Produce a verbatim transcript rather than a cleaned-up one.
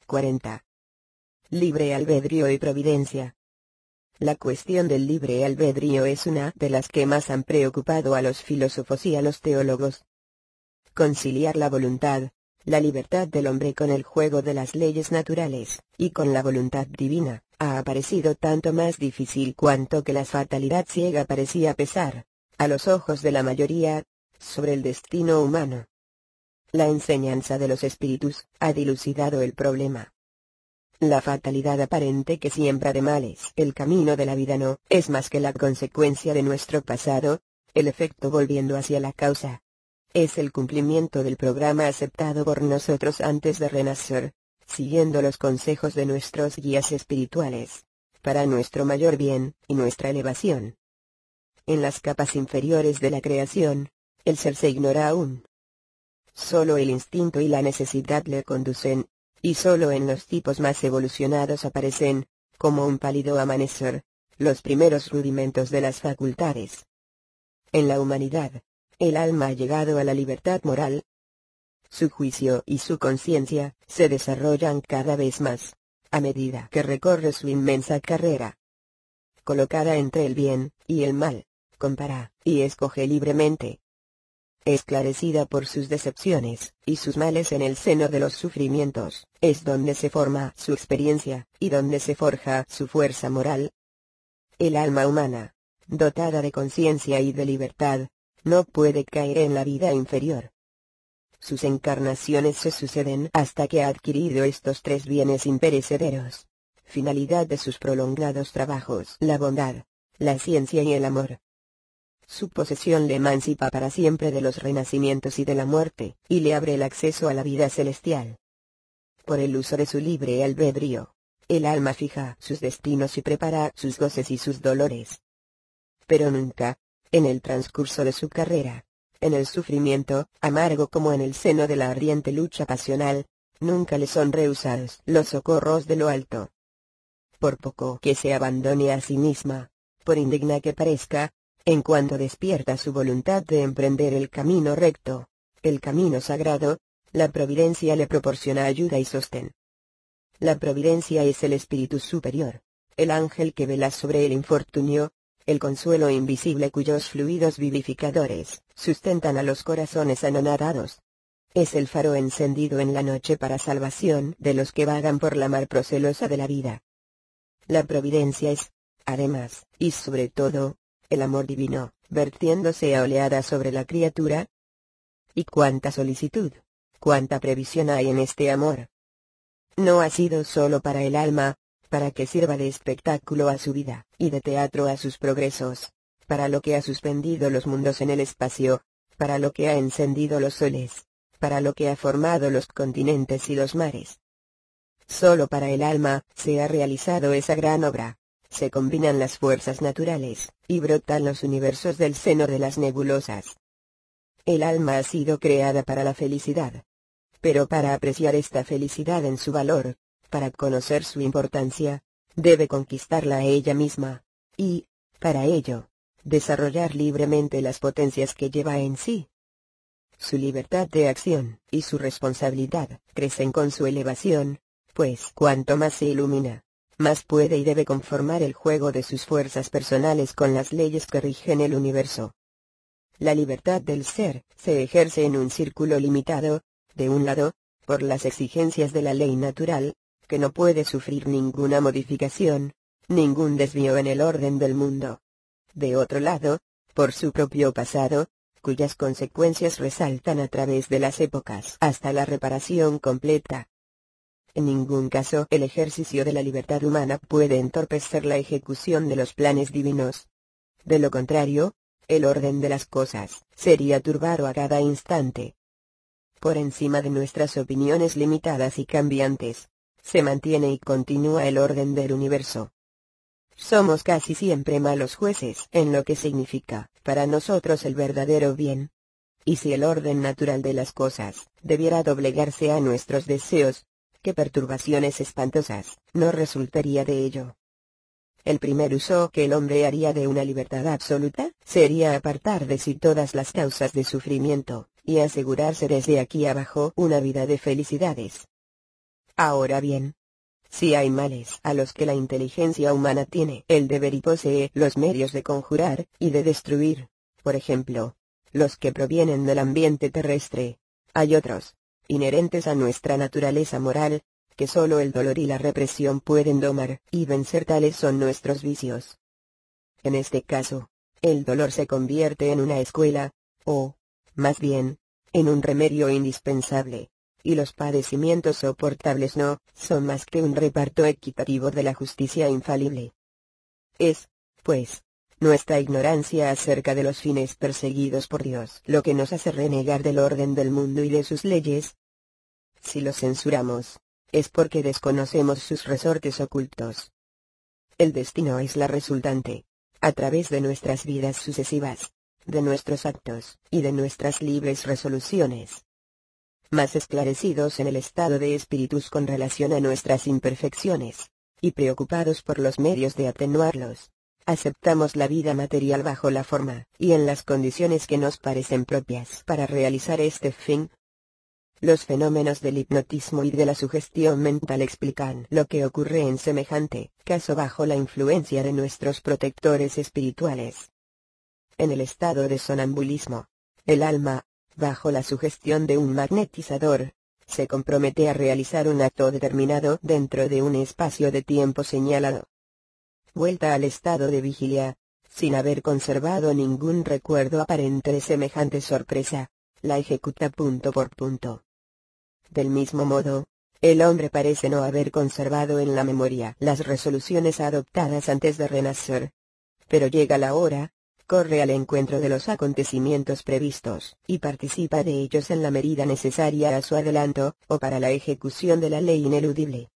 cuarenta. Libre albedrío y providencia. La cuestión del libre albedrío es una de las que más han preocupado a los filósofos y a los teólogos. Conciliar la voluntad, la libertad del hombre con el juego de las leyes naturales, y con la voluntad divina, ha aparecido tanto más difícil cuanto que la fatalidad ciega parecía pesar, a los ojos de la mayoría, sobre el destino humano. La enseñanza de los espíritus ha dilucidado el problema. La fatalidad aparente que siembra de males el camino de la vida no es más que la consecuencia de nuestro pasado, el efecto volviendo hacia la causa. Es el cumplimiento del programa aceptado por nosotros antes de renacer, siguiendo los consejos de nuestros guías espirituales, para nuestro mayor bien y nuestra elevación. En las capas inferiores de la creación, el ser se ignora aún. Solo el instinto y la necesidad le conducen, y solo en los tipos más evolucionados aparecen, como un pálido amanecer, los primeros rudimentos de las facultades. En la humanidad, el alma ha llegado a la libertad moral. Su juicio y su conciencia se desarrollan cada vez más, a medida que recorre su inmensa carrera. Colocada entre el bien y el mal, compara y escoge libremente. Esclarecida por sus decepciones y sus males en el seno de los sufrimientos, es donde se forma su experiencia, y donde se forja su fuerza moral. El alma humana, dotada de conciencia y de libertad, no puede caer en la vida inferior. Sus encarnaciones se suceden hasta que ha adquirido estos tres bienes imperecederos, finalidad de sus prolongados trabajos: la bondad, la ciencia y el amor. Su posesión le emancipa para siempre de los renacimientos y de la muerte, y le abre el acceso a la vida celestial. Por el uso de su libre albedrío, el alma fija sus destinos y prepara sus goces y sus dolores. Pero nunca, en el transcurso de su carrera, en el sufrimiento, amargo como en el seno de la ardiente lucha pasional, nunca le son rehusados los socorros de lo alto. Por poco que se abandone a sí misma, por indigna que parezca, en cuanto despierta su voluntad de emprender el camino recto, el camino sagrado, la providencia le proporciona ayuda y sostén. La providencia es el espíritu superior, el ángel que vela sobre el infortunio, el consuelo invisible cuyos fluidos vivificadores sustentan a los corazones anonadados. Es el faro encendido en la noche para salvación de los que vagan por la mar procelosa de la vida. La providencia es, además, y sobre todo, el amor divino, vertiéndose a oleadas sobre la criatura. Y cuánta solicitud, cuánta previsión hay en este amor. No ha sido solo para el alma, para que sirva de espectáculo a su vida, y de teatro a sus progresos, para lo que ha suspendido los mundos en el espacio, para lo que ha encendido los soles, para lo que ha formado los continentes y los mares. Solo para el alma se ha realizado esa gran obra. Se combinan las fuerzas naturales, y brotan los universos del seno de las nebulosas. El alma ha sido creada para la felicidad. Pero para apreciar esta felicidad en su valor, para conocer su importancia, debe conquistarla a ella misma, y, para ello, desarrollar libremente las potencias que lleva en sí. Su libertad de acción y su responsabilidad crecen con su elevación, pues cuanto más se ilumina, más puede y debe conformar el juego de sus fuerzas personales con las leyes que rigen el universo. La libertad del ser se ejerce en un círculo limitado, de un lado, por las exigencias de la ley natural, que no puede sufrir ninguna modificación, ningún desvío en el orden del mundo. De otro lado, por su propio pasado, cuyas consecuencias resaltan a través de las épocas hasta la reparación completa. En ningún caso el ejercicio de la libertad humana puede entorpecer la ejecución de los planes divinos. De lo contrario, el orden de las cosas sería turbado a cada instante. Por encima de nuestras opiniones limitadas y cambiantes, se mantiene y continúa el orden del universo. Somos casi siempre malos jueces en lo que significa para nosotros el verdadero bien. Y si el orden natural de las cosas debiera doblegarse a nuestros deseos, ¿qué perturbaciones espantosas no resultaría de ello? El primer uso que el hombre haría de una libertad absoluta sería apartar de sí todas las causas de sufrimiento, y asegurarse desde aquí abajo una vida de felicidades. Ahora bien, si hay males a los que la inteligencia humana tiene el deber y posee los medios de conjurar y de destruir, por ejemplo, los que provienen del ambiente terrestre, hay otros, inherentes a nuestra naturaleza moral, que solo el dolor y la represión pueden domar y vencer. Tales son nuestros vicios. En este caso, el dolor se convierte en una escuela, o, más bien, en un remedio indispensable, y los padecimientos soportables no son más que un reparto equitativo de la justicia infalible. Es, pues, nuestra ignorancia acerca de los fines perseguidos por Dios lo que nos hace renegar del orden del mundo y de sus leyes. Si lo censuramos, es porque desconocemos sus resortes ocultos. El destino es la resultante, a través de nuestras vidas sucesivas, de nuestros actos y de nuestras libres resoluciones. Más esclarecidos en el estado de espíritus con relación a nuestras imperfecciones, y preocupados por los medios de atenuarlos, aceptamos la vida material bajo la forma y en las condiciones que nos parecen propias para realizar este fin. Los fenómenos del hipnotismo y de la sugestión mental explican lo que ocurre en semejante caso bajo la influencia de nuestros protectores espirituales. En el estado de sonambulismo, el alma, bajo la sugestión de un magnetizador, se compromete a realizar un acto determinado dentro de un espacio de tiempo señalado. Vuelta al estado de vigilia, sin haber conservado ningún recuerdo aparente de semejante sorpresa, la ejecuta punto por punto. Del mismo modo, el hombre parece no haber conservado en la memoria las resoluciones adoptadas antes de renacer. Pero llega la hora, corre al encuentro de los acontecimientos previstos, y participa de ellos en la medida necesaria a su adelanto, o para la ejecución de la ley ineludible.